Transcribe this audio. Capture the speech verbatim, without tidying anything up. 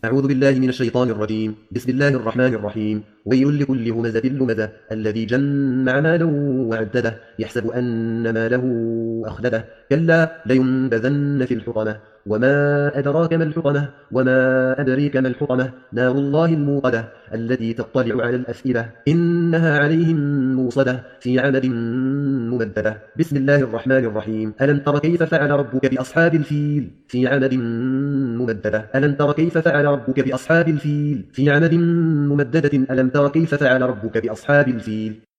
أعوذ بالله من الشيطان الرجيم. بسم الله الرحمن الرحيم. ويل لكل همزة لمزة الذي جمع مالا وعدده يحسب أن ماله أخلده كلا لينبذن في الحطمة وما أدراك ما الحطمة وما أدريك ما الحطمة نار الله الموقدة التي تطلع على الأفئدة إنها عليهم موصدة في عمد ممددة. بسم الله الرحمن الرحيم. ألم تر كيف فعل ربك بأصحاب الفيل في عمد ممددة ألم تر كيف فعل ربك بأصحاب الفيل في عمد ممددة ألم تر كيف فعل ربك بأصحاب الفيل